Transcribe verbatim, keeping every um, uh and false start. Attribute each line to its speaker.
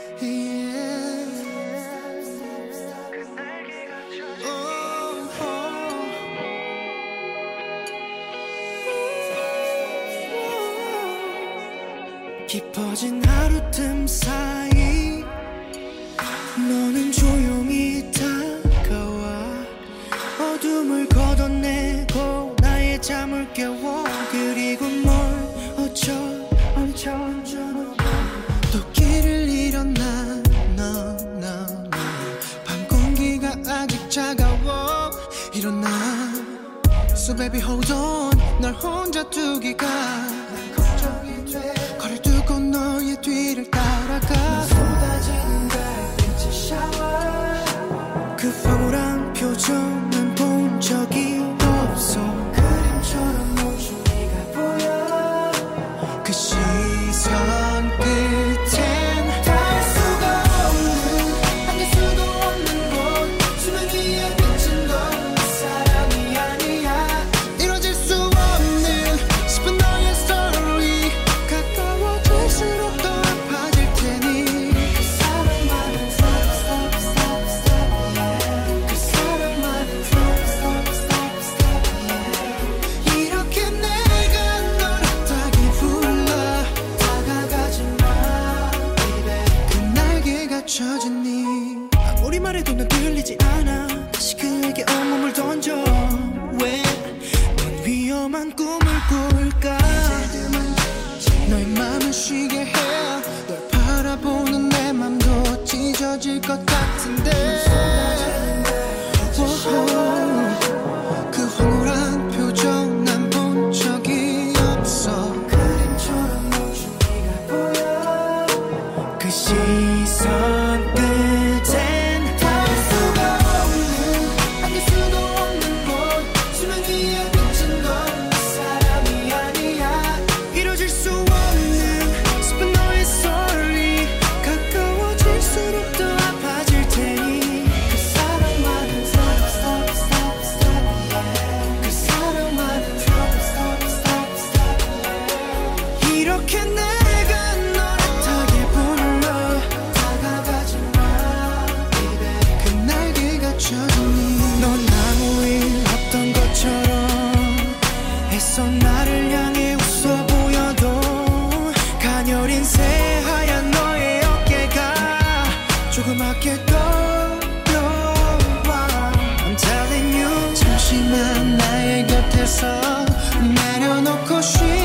Speaker 1: 깊어진 하루 틈 사이 너는 조용히 다가와 어둠을 걷어내고 나의 잠을 깨워 그리고 뭘 어쩌 어쩌 또 길을 잃었나 no, no, no. 밤 공기가 아직 차가워 일어나 So baby hold on 널 혼자 두기가 걱정이 돼 거리를 두고 너의 뒤를 따라가 쏟아지는 달빛의 샤워 그 황홀한 표정은 본 적이 없어 그림처럼 멈춘 네가 보여 그 시선 끝엔 닿을 수가 없는 안길 수도 없는 곳 수면 위에 비친 넌 사랑이 아니야 이뤄질 수 없는 슬픈 너의 story 가까워질수록 더 아파질 테니 그 사랑만은 stop stop stop stop yeah 그 사랑만은 stop stop stop stop yeah 이렇게 내가 널 애타게 불러 다가가지 마 baby 그 날개가 젖으니 아무리 말해도 난 들리지 않아 다시 그에게 온몸을 던져 왜 넌 위험한 꿈을 꿀까 너의 맘을 쉬게 해 널 바라보는 내 맘도 찢어질 것 같은데 오호, 그 황홀한 표정 난 본 적이 없어 그림처럼 멈춘 네가 보여 그 시선 끝엔 닿을 수가 없는 안길 수도 없는 곳 수면 위에 비친 건 사람이 아니야 이뤄질 수 없는 슬픈 너의 story 가까워질수록 더 아파질 테니 그 사랑만은 stop stop stop stop yeah 그 사랑만은 stop stop stop stop yeah 이렇게 내가 널 애타게 불러 다가가지 마 baby 그 날개가 젖으니 넌 아무 일 없던 것처럼 애써 나를 향해 웃어 보여도 가녀린 새하얀 너의 어깨가 조그맣게 떨려와 I'm telling you 잠시만 나의 곁에서 내려놓고 쉬